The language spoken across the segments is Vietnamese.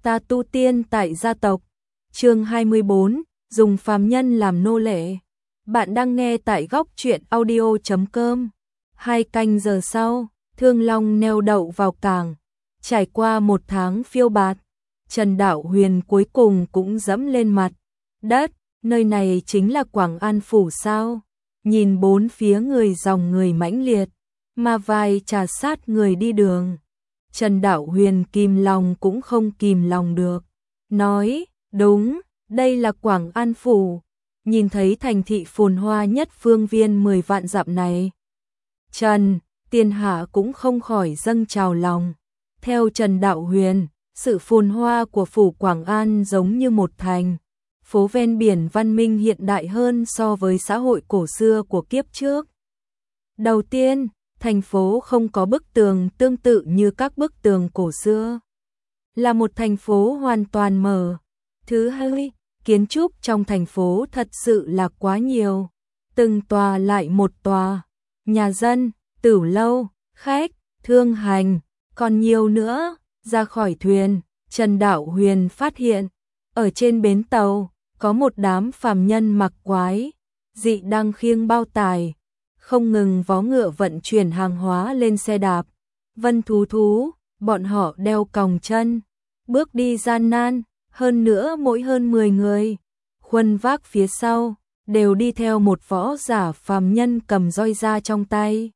Ta tu tiên tại gia tộc. Chương 24, dùng phàm nhân làm nô lệ. Bạn đang nghe tại góc truyện audio.com. 2 canh giờ sau, Thương Long neo đậu vào cảng. Trải qua 1 tháng phiêu bạt, Trần Đạo Huyền cuối cùng cũng dẫm lên mặt đất. Nơi này chính là Quảng An Phủ sao? Nhìn bốn phía người dòng người mãnh liệt, mà vài trà sát người đi đường. Trần Đạo Huyền kìm lòng cũng không kìm lòng được. Nói, đúng, đây là Quảng An Phủ. Nhìn thấy thành thị phồn hoa nhất phương viên 10 vạn dặm này. Trần, Tiên Hạ cũng không khỏi dâng trào lòng. Theo Trần Đạo Huyền, sự phồn hoa của Phủ Quảng An giống như một thành phố ven biển văn minh hiện đại hơn so với xã hội cổ xưa của kiếp trước. Đầu tiên, thành phố không có bức tường tương tự như các bức tường cổ xưa. Là một thành phố hoàn toàn mở. Thứ hai, kiến trúc trong thành phố thật sự là quá nhiều. Từng tòa lại một tòa. Nhà dân, tửu lâu, khách, thương hành, còn nhiều nữa. Ra khỏi thuyền, Trần Đạo Huyền phát hiện, ở trên bến tàu, có một đám phàm nhân mặc quái dị đang khiêng bao tải, không ngừng vó ngựa vận chuyển hàng hóa lên xe đạp. Vân thú, bọn họ đeo còng chân, bước đi gian nan, hơn nữa mỗi hơn 10 người, khuân vác phía sau, đều đi theo một võ giả phàm nhân cầm roi ra trong tay.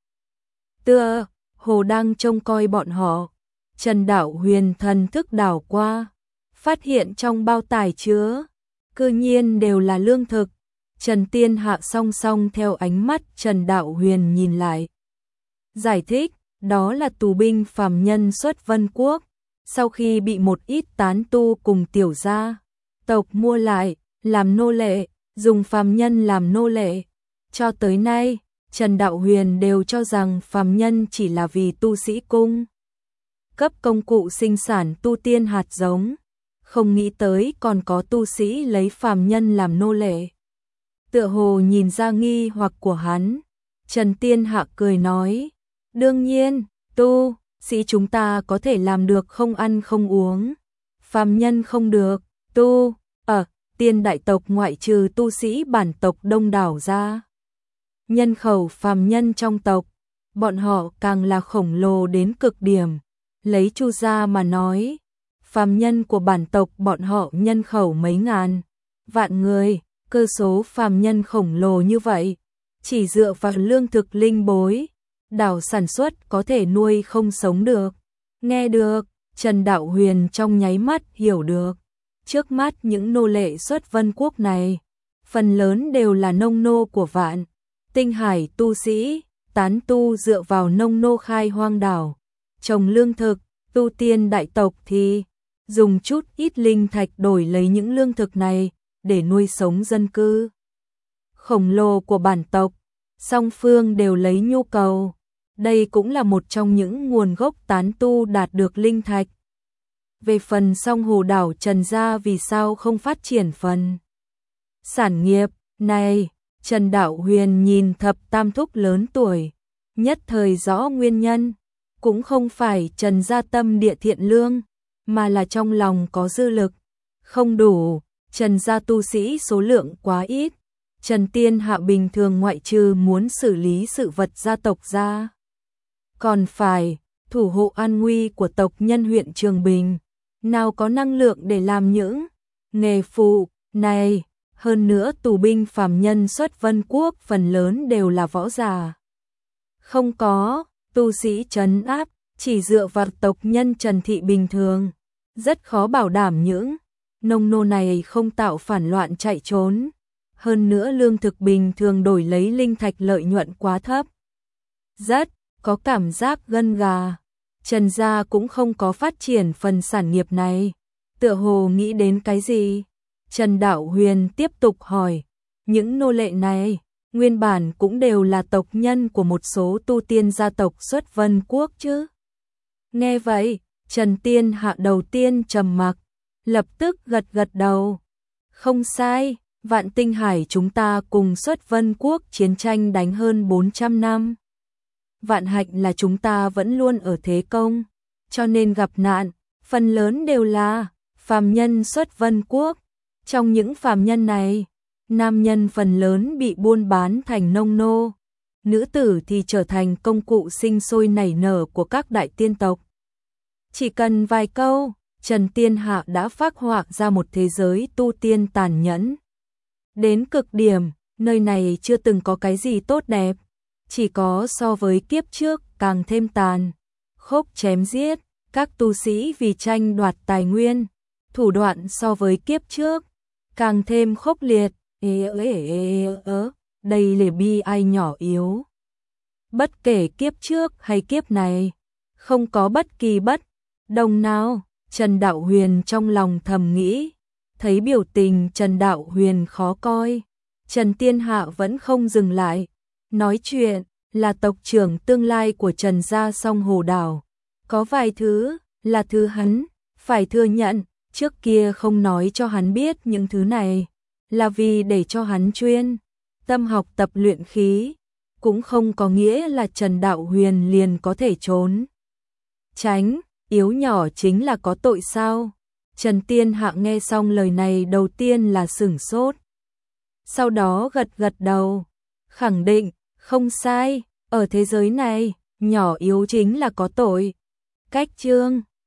Tựa hồ đang trông coi bọn họ. Trần Đạo Huyền thần thức đảo qua, phát hiện trong bao tải chứa cư nhiên đều là lương thực. Trần Tiên Hạ song song theo ánh mắt Trần Đạo Huyền nhìn lại. Giải thích, đó là tù binh phàm nhân xuất Vân Quốc, sau khi bị một ít tán tu cùng tiểu gia tộc mua lại, làm nô lệ, dùng phàm nhân làm nô lệ. Cho tới nay, Trần Đạo Huyền đều cho rằng phàm nhân chỉ là vì tu sĩ cung cấp công cụ sinh sản tu tiên hạt giống, không nghĩ tới còn có tu sĩ lấy phàm nhân làm nô lệ. Tựa hồ nhìn ra nghi hoặc của hắn, Trần Tiên Hạ cười nói, đương nhiên, tu sĩ chúng ta có thể làm được không ăn không uống, phàm nhân không được. Tiên đại tộc ngoại trừ tu sĩ bản tộc đông đảo ra, nhân khẩu phàm nhân trong tộc, bọn họ càng là khổng lồ đến cực điểm. Lấy Chu gia mà nói, phàm nhân của bản tộc bọn họ nhân khẩu mấy ngàn vạn người, cơ số phàm nhân khổng lồ như vậy, chỉ dựa vào lương thực linh bối, đảo sản xuất có thể nuôi không sống được. Nghe được, Trần Đạo Huyền trong nháy mắt hiểu được, trước mắt những nô lệ xuất Vân Quốc này, phần lớn đều là nông nô của Vạn Tinh Hải tu sĩ, tán tu dựa vào nông nô khai hoang đảo, trồng lương thực. Tu tiên đại tộc thì dùng chút ít linh thạch đổi lấy những lương thực này để nuôi sống dân cư khổng lồ của bản tộc, song phương đều lấy nhu cầu. Đây cũng là một trong những nguồn gốc tán tu đạt được linh thạch. Về phần song hồ đảo Trần gia vì sao không phát triển phần sản nghiệp này, Trần Đạo Huyền nhìn thập tam thúc lớn tuổi, nhất thời rõ nguyên nhân. Cũng không phải Trần gia tâm địa thiện lương, mà là trong lòng có dư lực không đủ. Trần gia tu sĩ số lượng quá ít. Trần Tiên Hạ bình thường ngoại trừ muốn xử lý sự vật gia tộc ra, còn phải thủ hộ an nguy của tộc nhân huyện Trường Bình, nào có năng lượng để làm những nghề phụ này. Hơn nữa tù binh phàm nhân xuất Vân Quốc phần lớn đều là võ giả, không có tu sĩ trấn áp, chỉ dựa vào tộc nhân Trần thị bình thường, rất khó bảo đảm những nông nô này không tạo phản loạn chạy trốn. Hơn nữa lương thực bình thường đổi lấy linh thạch lợi nhuận quá thấp, rất có cảm giác gân gà. Trần gia cũng không có phát triển phần sản nghiệp này. Tựa hồ nghĩ đến cái gì, Trần Đạo Huyền tiếp tục hỏi, những nô lệ này nguyên bản cũng đều là tộc nhân của một số tu tiên gia tộc xuất Vân Quốc chứ? Nghe vậy, Trần Tiên Hạ đầu tiên trầm mặc, lập tức gật gật đầu. Không sai, Vạn Tinh Hải chúng ta cùng xuất Vân Quốc chiến tranh đánh hơn 400 năm. Vạn hạnh là chúng ta vẫn luôn ở thế công, cho nên gặp nạn, phần lớn đều là Phàm nhân xuất vân quốc. Trong những phàm nhân này, nam nhân phần lớn bị buôn bán thành nông nô, nữ tử thì trở thành công cụ sinh sôi nảy nở của các đại tiên tộc. Chỉ cần vài câu, Trần Tiên Hạ đã phác họa ra một thế giới tu tiên tàn nhẫn. Đến cực điểm, nơi này chưa từng có cái gì tốt đẹp, chỉ có so với kiếp trước càng thêm tàn khốc chém giết, các tu sĩ vì tranh đoạt tài nguyên, thủ đoạn so với kiếp trước càng thêm khốc liệt. Đây là bi ai nhỏ yếu. Bất kể kiếp trước hay kiếp này, không có bất kỳ bất đồng nào. Trần Đạo Huyền trong lòng thầm nghĩ, thấy biểu tình Trần Đạo Huyền khó coi, Trần Tiên Hạ vẫn không dừng lại, nói chuyện là tộc trưởng tương lai của Trần gia Song Hồ Đảo. Có vài thứ là thứ hắn phải thừa nhận, trước kia không nói cho hắn biết những thứ này, là vì để cho hắn chuyên tâm học tập luyện khí, cũng không có nghĩa là Trần Đạo Huyền liền có thể trốn tránh, yếu nhỏ chính là có tội sao? Trần Tiên Hạ nghe xong lời này đầu tiên là sửng sốt, sau đó gật gật đầu, khẳng định, không sai, ở thế giới này, nhỏ yếu chính là có tội. Cách chương